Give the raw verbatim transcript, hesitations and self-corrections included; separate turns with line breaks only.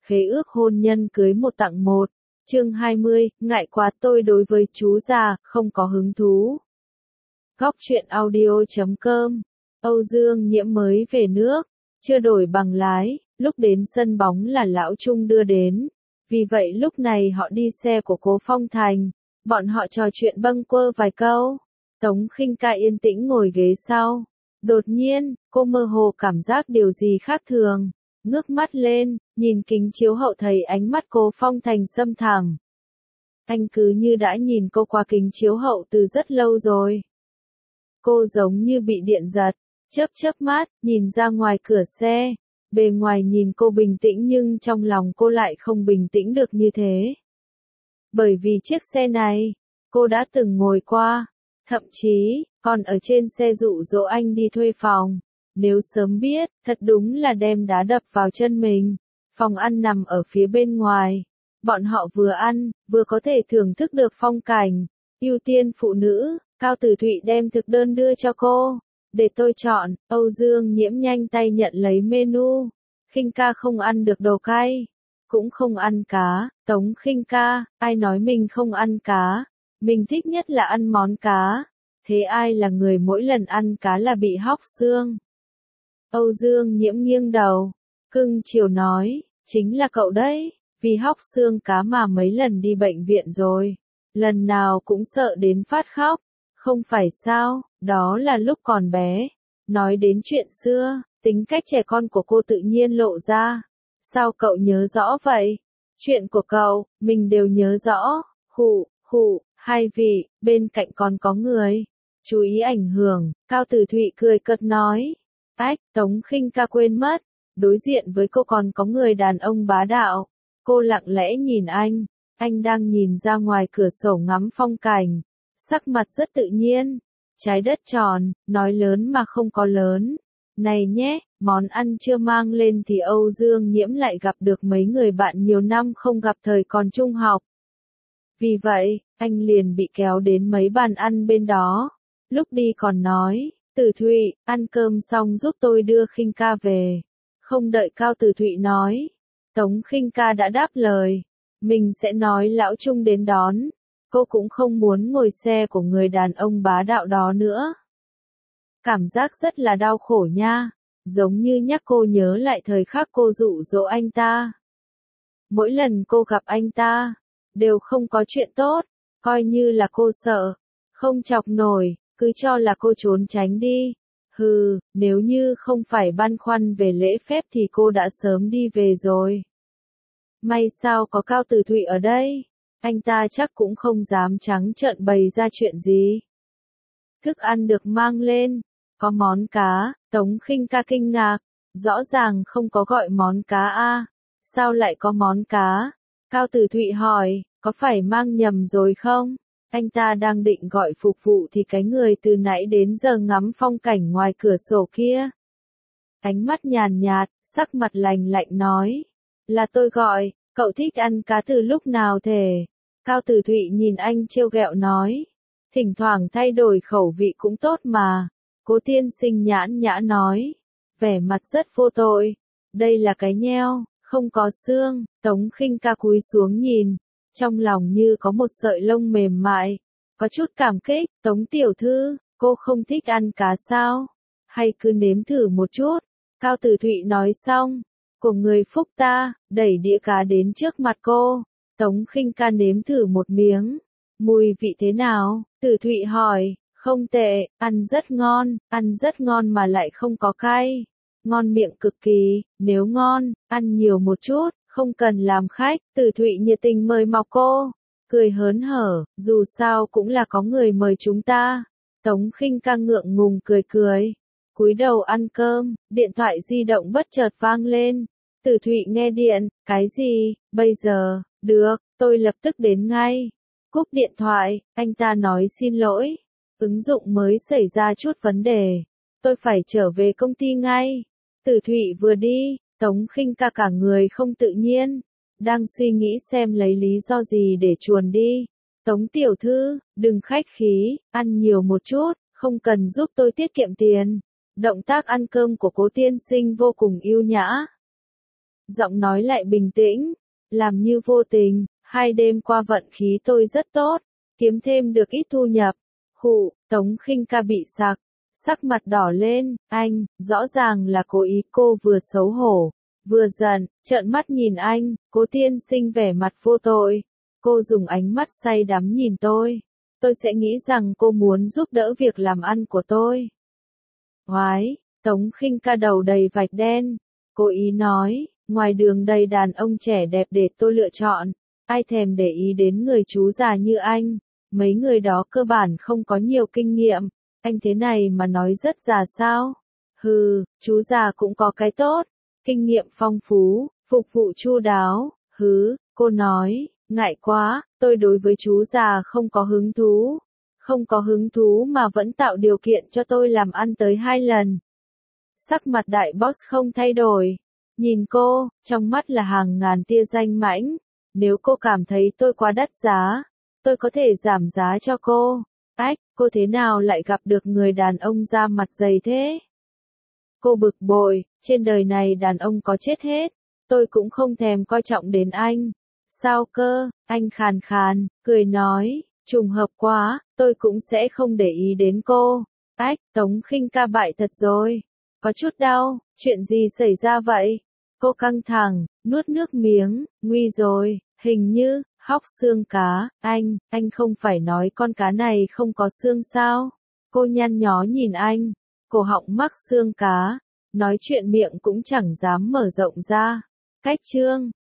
khế ước hôn nhân cưới một tặng một. Chương hai mươi, ngại quá tôi đối với chú già, không có hứng thú. Góc truyện audio chấm com. Âu Dương Nhiễm mới về nước, chưa đổi bằng lái, lúc đến sân bóng là Lão Trung đưa đến. Vì vậy lúc này họ đi xe của Cố Phong Thành, bọn họ trò chuyện bâng quơ vài câu. Tống Khinh Ca yên tĩnh ngồi ghế sau. Đột nhiên, cô mơ hồ cảm giác điều gì khác thường. Ngước mắt lên, nhìn kính chiếu hậu thấy ánh mắt Cố Phong Thành sâm thẳm. Anh cứ như đã nhìn cô qua kính chiếu hậu từ rất lâu rồi. Cô giống như bị điện giật, chớp chớp mắt, nhìn ra ngoài cửa xe. Bề ngoài nhìn cô bình tĩnh nhưng trong lòng cô lại không bình tĩnh được như thế. Bởi vì chiếc xe này, cô đã từng ngồi qua, thậm chí, còn ở trên xe dụ dỗ anh đi thuê phòng. Nếu sớm biết, thật đúng là đem đá đập vào chân mình. Phòng ăn nằm ở phía bên ngoài. Bọn họ vừa ăn, vừa có thể thưởng thức được phong cảnh. Ưu tiên phụ nữ, Cao Tử Thụy đem thực đơn đưa cho cô. Để tôi chọn, Âu Dương Nhiễm nhanh tay nhận lấy menu. Khinh Ca không ăn được đồ cay, cũng không ăn cá. Tống Khinh Ca, ai nói mình không ăn cá? Mình thích nhất là ăn món cá. Thế ai là người mỗi lần ăn cá là bị hóc xương? Âu Dương Nhiễm nghiêng đầu, cưng chiều nói, chính là cậu đấy, vì hóc xương cá mà mấy lần đi bệnh viện rồi. Lần nào cũng sợ đến phát khóc. Không phải sao, đó là lúc còn bé. Nói đến chuyện xưa, tính cách trẻ con của cô tự nhiên lộ ra. Sao cậu nhớ rõ vậy? Chuyện của cậu, mình đều nhớ rõ. Khụ, khụ, hai vị, bên cạnh còn có người. Chú ý ảnh hưởng, Cao Tử Thụy cười cợt nói. Ách, Tống Khinh Ca quên mất. Đối diện với cô còn có người đàn ông bá đạo. Cô lặng lẽ nhìn anh. Anh đang nhìn ra ngoài cửa sổ ngắm phong cảnh. Sắc mặt rất tự nhiên. Trái đất tròn, nói lớn mà không có lớn. Này nhé, món ăn chưa mang lên thì Âu Dương Nhiễm lại gặp được mấy người bạn nhiều năm không gặp thời còn trung học. Vì vậy, anh liền bị kéo đến mấy bàn ăn bên đó. Lúc đi còn nói, Tử Thụy, ăn cơm xong giúp tôi đưa Khinh Ca về. Không đợi Cao Tử Thụy nói, Tống Khinh Ca đã đáp lời. Mình sẽ nói Lão Trung đến đón. Cô cũng không muốn ngồi xe của người đàn ông bá đạo đó nữa. Cảm giác rất là đau khổ nha. Giống như nhắc cô nhớ lại thời khắc cô dụ dỗ anh ta. Mỗi lần cô gặp anh ta, đều không có chuyện tốt. Coi như là cô sợ, không chọc nổi, cứ cho là cô trốn tránh đi. Hừ, nếu như không phải băn khoăn về lễ phép thì cô đã sớm đi về rồi. May sao có Cao Tử Thụy ở đây. Anh ta chắc cũng không dám trắng trợn bày ra chuyện gì. Thức ăn được mang lên, có món cá. Tống Khinh Ca kinh ngạc, rõ ràng không có gọi món cá a, sao lại có món cá? Cao Tử Thụy hỏi, có phải mang nhầm rồi không? Anh ta đang định gọi phục vụ thì cái người từ nãy đến giờ ngắm phong cảnh ngoài cửa sổ kia. Ánh mắt nhàn nhạt, sắc mặt lành lạnh nói, là tôi gọi, cậu thích ăn cá từ lúc nào thế? Cao Tử Thụy nhìn anh trêu ghẹo nói, thỉnh thoảng thay đổi khẩu vị cũng tốt mà. Cố tiên sinh nhãn nhã nói, vẻ mặt rất vô tội. Đây là cái nheo, không có xương. Tống Khinh Ca cúi xuống nhìn, trong lòng như có một sợi lông mềm mại, có chút cảm kích. Tống tiểu thư, cô không thích ăn cá sao? Hay cứ nếm thử một chút? Cao Tử Thụy nói xong, của người phúc ta, đẩy đĩa cá đến trước mặt cô. Tống Khinh Ca nếm thử một miếng. Mùi vị thế nào? Tử Thụy hỏi. Không tệ, ăn rất ngon, ăn rất ngon mà lại không có cay. Ngon miệng cực kỳ, nếu ngon, ăn nhiều một chút, không cần làm khách. Tử Thụy nhiệt tình mời mọc cô, cười hớn hở, dù sao cũng là có người mời chúng ta. Tống Khinh Ca ngượng ngùng cười cười, cúi đầu ăn cơm, điện thoại di động bất chợt vang lên. Tử Thụy nghe điện, cái gì, bây giờ, được, tôi lập tức đến ngay. Cúp điện thoại, anh ta nói xin lỗi. Ứng dụng mới xảy ra chút vấn đề. Tôi phải trở về công ty ngay. Tử Thụy vừa đi, Tống Khinh Ca cả người không tự nhiên. Đang suy nghĩ xem lấy lý do gì để chuồn đi. Tống tiểu thư, đừng khách khí, ăn nhiều một chút, không cần giúp tôi tiết kiệm tiền. Động tác ăn cơm của Cố tiên sinh vô cùng ưu nhã. giọng nói lại bình tĩnh, làm như vô tình, hai đêm qua vận khí tôi rất tốt, kiếm thêm được ít thu nhập. Khụ, Tống Khinh Ca bị sặc, sắc mặt đỏ lên, anh, rõ ràng là cố ý. Cô vừa xấu hổ, vừa giận, trợn mắt nhìn anh. Cố tiên sinh vẻ mặt vô tội. Cô dùng ánh mắt say đắm nhìn tôi. Tôi sẽ nghĩ rằng cô muốn giúp đỡ việc làm ăn của tôi. Oái, Tống Khinh Ca đầu đầy vạch đen. Cố ý nói, ngoài đường đầy đàn ông trẻ đẹp để tôi lựa chọn. Ai thèm để ý đến người chú già như anh. Mấy người đó cơ bản không có nhiều kinh nghiệm. Anh thế này mà nói rất già sao? Hừ, chú già cũng có cái tốt. Kinh nghiệm phong phú, phục vụ chu đáo. Hứ, cô nói, ngại quá, tôi đối với chú già không có hứng thú. Không có hứng thú mà vẫn tạo điều kiện cho tôi làm ăn tới hai lần. Sắc mặt đại boss không thay đổi. Nhìn cô, trong mắt là hàng ngàn tia danh mãnh. Nếu cô cảm thấy tôi quá đắt giá, tôi có thể giảm giá cho cô. Ách, cô thế nào lại gặp được người đàn ông da mặt dày thế? Cô bực bội, trên đời này đàn ông có chết hết. Tôi cũng không thèm coi trọng đến anh. Sao cơ? Anh khàn khàn, cười nói, trùng hợp quá, tôi cũng sẽ không để ý đến cô. Ách, Tống Khinh Ca bại thật rồi. Có chút đau, chuyện gì xảy ra vậy? Cô căng thẳng, nuốt nước miếng, nguy rồi, hình như, hóc xương cá. Anh, anh không phải nói con cá này không có xương sao? Cô nhăn nhó nhìn anh, cổ họng mắc xương cá, nói chuyện miệng cũng chẳng dám mở rộng ra. Cách chương